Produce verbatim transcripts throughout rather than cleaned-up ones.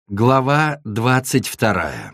Глава двадцать вторая.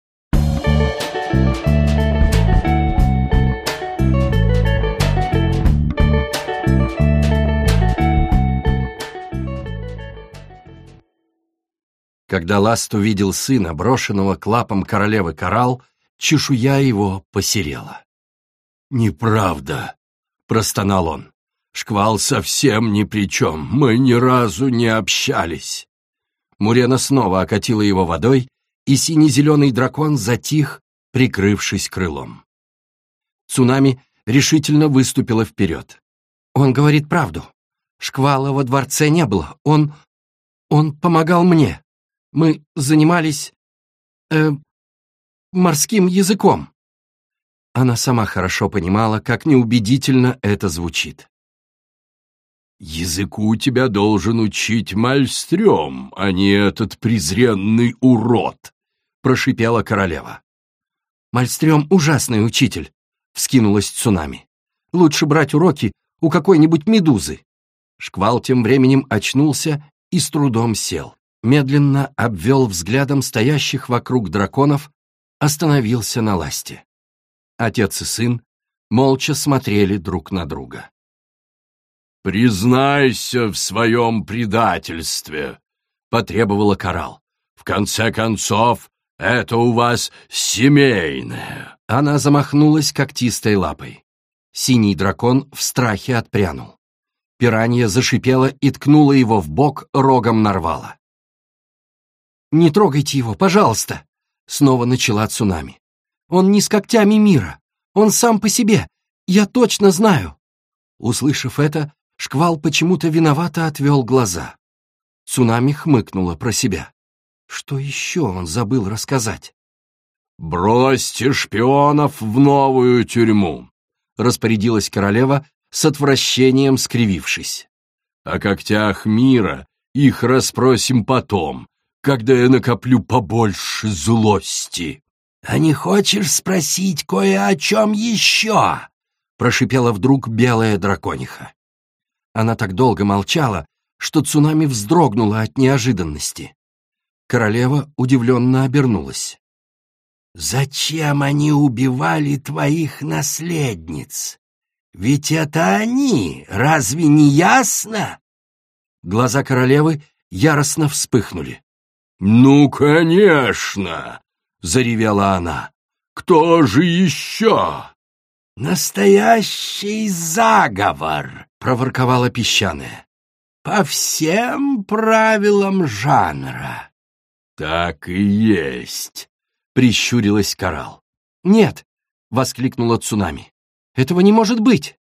Когда Ласт увидел сына, брошенного к лапам королевы Коралл, чешуя его посерела. «Неправда», — простонал он. «Шквал совсем ни при чем, мы ни разу не общались». Мурена снова окатила его водой, и сине-зеленый дракон затих, прикрывшись крылом. Цунами решительно выступила вперед. «Он говорит правду. Шквала во дворце не было. Он... он помогал мне. Мы занимались... э... морским языком». Она сама хорошо понимала, как неубедительно это звучит. «Языку тебя должен учить Мальстрём, а не этот презренный урод», — прошипела королева. «Мальстрём — ужасный учитель», — вскинулась Цунами. «Лучше брать уроки у какой-нибудь медузы». Шквал тем временем очнулся и с трудом сел. Медленно обвел взглядом стоящих вокруг драконов, остановился на Ласте. Отец и сын молча смотрели друг на друга. «Признайся в своем предательстве», — потребовала Коралл. «В конце концов, это у вас семейное». Она замахнулась когтистой лапой. Синий дракон в страхе отпрянул. Пиранья зашипела и ткнула его в бок рогом нарвала. «Не трогайте его, пожалуйста», — снова начала Цунами. «Он не с когтями мира, он сам по себе, я точно знаю». Услышав это, Шквал почему-то виновато отвел глаза. Цунами хмыкнула про себя. Что еще он забыл рассказать? «Бросьте шпионов в новую тюрьму», — распорядилась королева, с отвращением скривившись. «О когтях мира их расспросим потом, когда я накоплю побольше злости». «А не хочешь спросить кое о чем еще?» — прошипела вдруг белая дракониха. Она так долго молчала, что Цунами вздрогнула от неожиданности. Королева удивленно обернулась. «Зачем они убивали твоих наследниц? Ведь это они, разве не ясно?» Глаза королевы яростно вспыхнули. «Ну, конечно!» — заревела она. «Кто же еще?» «Настоящий заговор!» — проворковала песчаная. «По всем правилам жанра». «Так и есть!» — прищурилась Коралл. «Нет!» — воскликнула Цунами. «Этого не может быть!»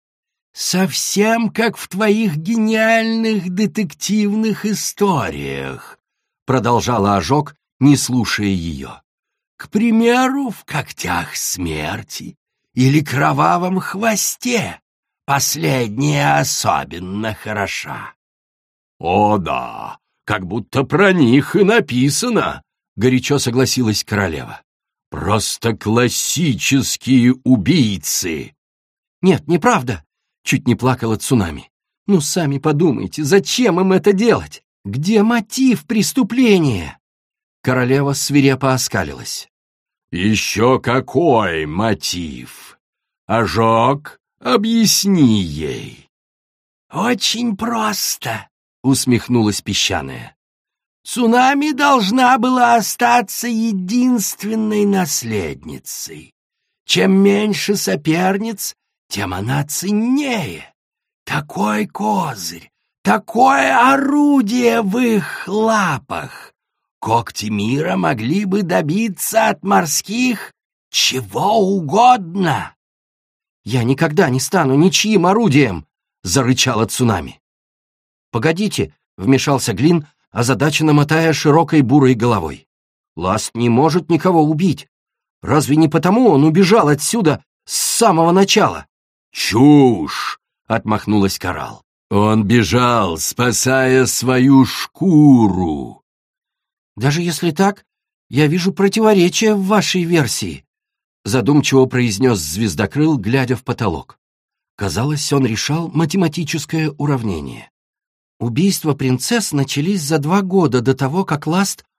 «Совсем как в твоих гениальных детективных историях», — продолжала Ожог, не слушая ее. «К примеру, в «Когтях смерти» или «Кровавом хвосте». Последняя особенно хороша». «О да, как будто про них и написано», — горячо согласилась королева. «Просто классические убийцы». «Нет, неправда», — чуть не плакала Цунами. «Ну, сами подумайте, зачем им это делать? Где мотив преступления?» Королева свирепо оскалилась. «Еще какой мотив? Ожог, объясни ей». «Очень просто», — усмехнулась песчаная. «Цунами должна была остаться единственной наследницей. Чем меньше соперниц, тем она ценнее. Такой козырь, такое орудие в их лапах. Когти мира могли бы добиться от морских чего угодно». «Я никогда не стану ничьим орудием!» — зарычала Цунами. «Погодите!» — вмешался Глин, озадаченно мотая широкой бурой головой. «Ласт не может никого убить. Разве не потому он убежал отсюда с самого начала?» «Чушь!» — отмахнулась Коралл. «Он бежал, спасая свою шкуру». «Даже если так, я вижу противоречия в вашей версии», — задумчиво произнес Звездокрыл, глядя в потолок. Казалось, он решал математическое уравнение. Убийства принцесс начались за два года до того, как Ласт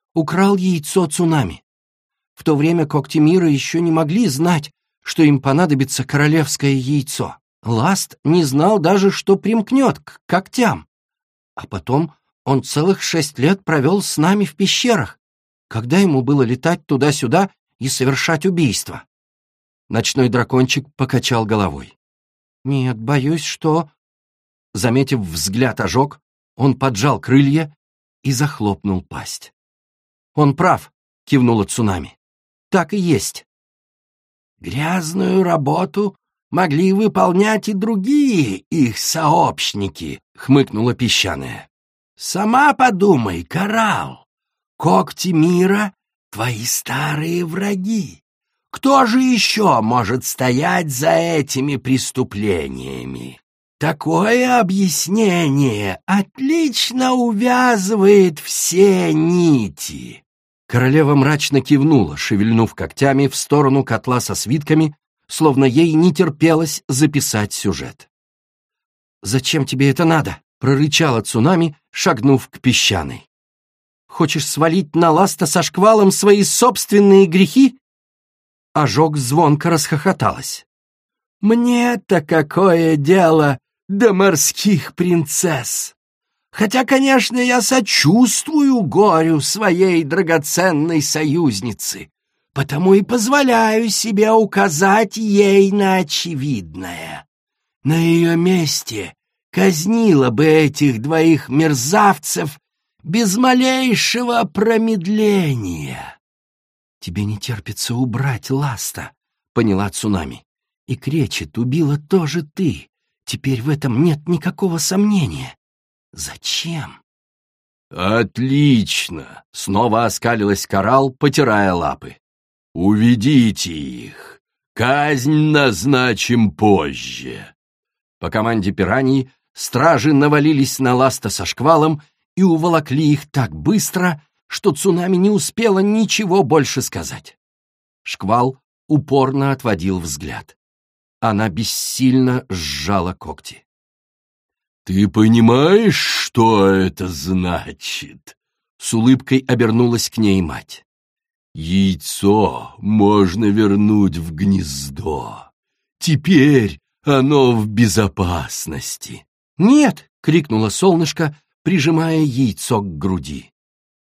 украл яйцо цунами. В то время когти мира еще не могли знать, что им понадобится королевское яйцо. Ласт не знал даже, что примкнет к когтям. А потом он целых шесть лет провел с нами в пещерах, когда ему было летать туда-сюда и совершать убийства. Ночной дракончик покачал головой. «Нет, боюсь, что...» Заметив взгляд ожог, он поджал крылья и захлопнул пасть. «Он прав», — кивнула цунами. «Так и есть». «Грязную работу могли выполнять и другие их сообщники», — хмыкнула песчаная. «Сама подумай, Коралл, когти мира — твои старые враги. Кто же еще может стоять за этими преступлениями? Такое объяснение отлично увязывает все нити». Королева мрачно кивнула, шевельнув когтями в сторону котла со свитками, словно ей не терпелось записать сюжет. «Зачем тебе это надо?» — прорычала цунами, шагнув к песчаной. «Хочешь свалить на Ласта со шквалом свои собственные грехи?» Ожог звонко расхохоталась. «Мне-то какое дело до морских принцесс! Хотя, конечно, я сочувствую горю своей драгоценной союзницы, потому и позволяю себе указать ей на очевидное. На ее месте казнила бы этих двоих мерзавцев без малейшего промедления». «Тебе не терпится убрать Ласта», — поняла цунами. «И кречет убила тоже ты. Теперь в этом нет никакого сомнения. Зачем?» «Отлично!» — снова оскалилась Коралл, потирая лапы. «Уведите их. Казнь назначим позже». По команде пираньи стражи навалились на Ласта со шквалом и уволокли их так быстро, что цунами не успела ничего больше сказать. Шквал упорно отводил взгляд. Она бессильно сжала когти. «Ты понимаешь, что это значит?» С улыбкой обернулась к ней мать. «Яйцо можно вернуть в гнездо. Теперь оно в безопасности». «Нет!» — крикнуло солнышко, прижимая яйцо к груди.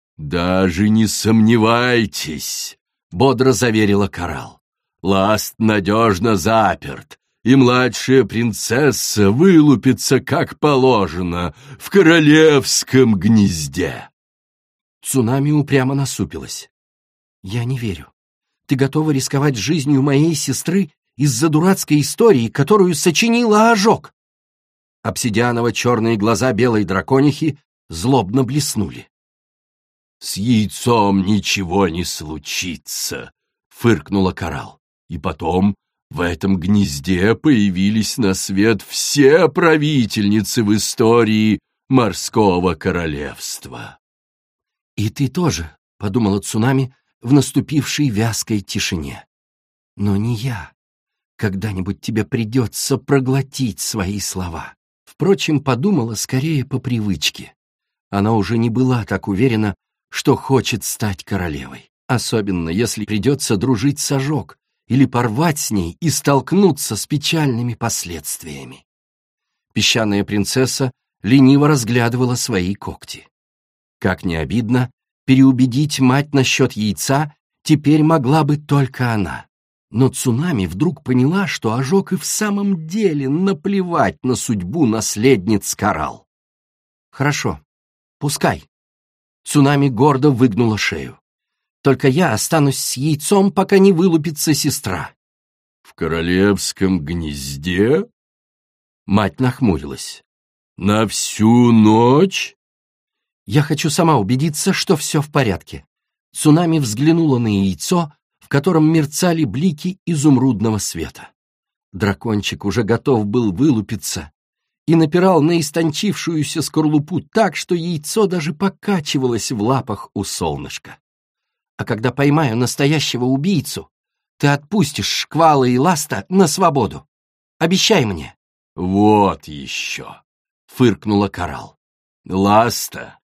«Даже не сомневайтесь», — бодро заверила Коралл. «Ласт надежно заперт, и младшая принцесса вылупится, как положено, в королевском гнезде». Цунами упрямо насупилась. «Я не верю. Ты готова рисковать жизнью моей сестры из-за дурацкой истории, которую сочинила ожог?» Обсидианово-черные глаза белой драконихи злобно блеснули. «С яйцом ничего не случится», — фыркнула Коралл. «И потом в этом гнезде появились на свет все правительницы в истории морского королевства». «И ты тоже», — подумала цунами в наступившей вязкой тишине. «Но не я. Когда-нибудь тебе придется проглотить свои слова». Впрочем, подумала скорее по привычке. Она уже не была так уверена, что хочет стать королевой, особенно если придется дружить с ожог или порвать с ней и столкнуться с печальными последствиями. Песчаная принцесса лениво разглядывала свои когти. Как ни обидно, переубедить мать насчет яйца теперь могла бы только она. Но цунами вдруг поняла, что ожог и в самом деле наплевать на судьбу наследниц Коралл. «Хорошо, пускай». Цунами гордо выгнула шею. «Только я останусь с яйцом, пока не вылупится сестра». «В королевском гнезде?» Мать нахмурилась. «На всю ночь?» «Я хочу сама убедиться, что все в порядке». Цунами взглянула на яйцо, в котором мерцали блики изумрудного света. Дракончик уже готов был вылупиться и напирал на истончившуюся скорлупу так, что яйцо даже покачивалось в лапах у солнышка. «А когда поймаю настоящего убийцу, ты отпустишь шквала и Ласта на свободу. Обещай мне». «Вот еще», — фыркнула Коралл. «Ласта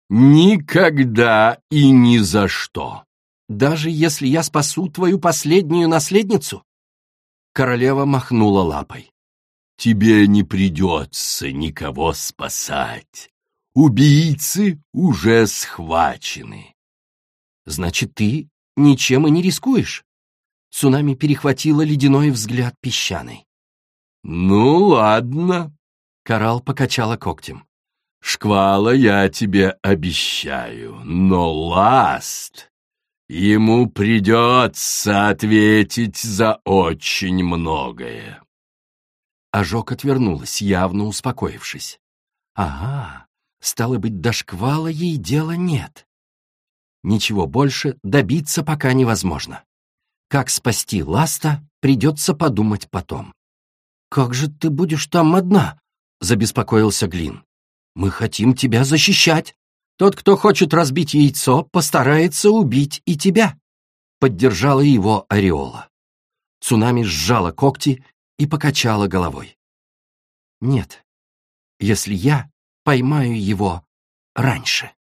Никогда и ни за что. Даже если я спасу твою последнюю наследницу? Королева махнула лапой. Тебе не придется никого спасать. Убийцы уже схвачены. Значит, ты ничем и не рискуешь? Цунами перехватила ледяной взгляд песчаной. Ну, ладно. Коралл покачала когтем. Шквала я тебе обещаю, но Ласт, ему придется ответить за очень многое. Ожог отвернулась, явно успокоившись. Ага, стало быть, до шквала ей дела нет. Ничего больше добиться пока невозможно. Как спасти Ласта, придется подумать потом. «Как же ты будешь там одна?» — забеспокоился Глин. «Мы хотим тебя защищать. Тот, кто хочет разбить яйцо, постарается убить и тебя», — поддержала его Ореола. Цунами сжала когти и покачала головой. «Нет, если я поймаю его раньше».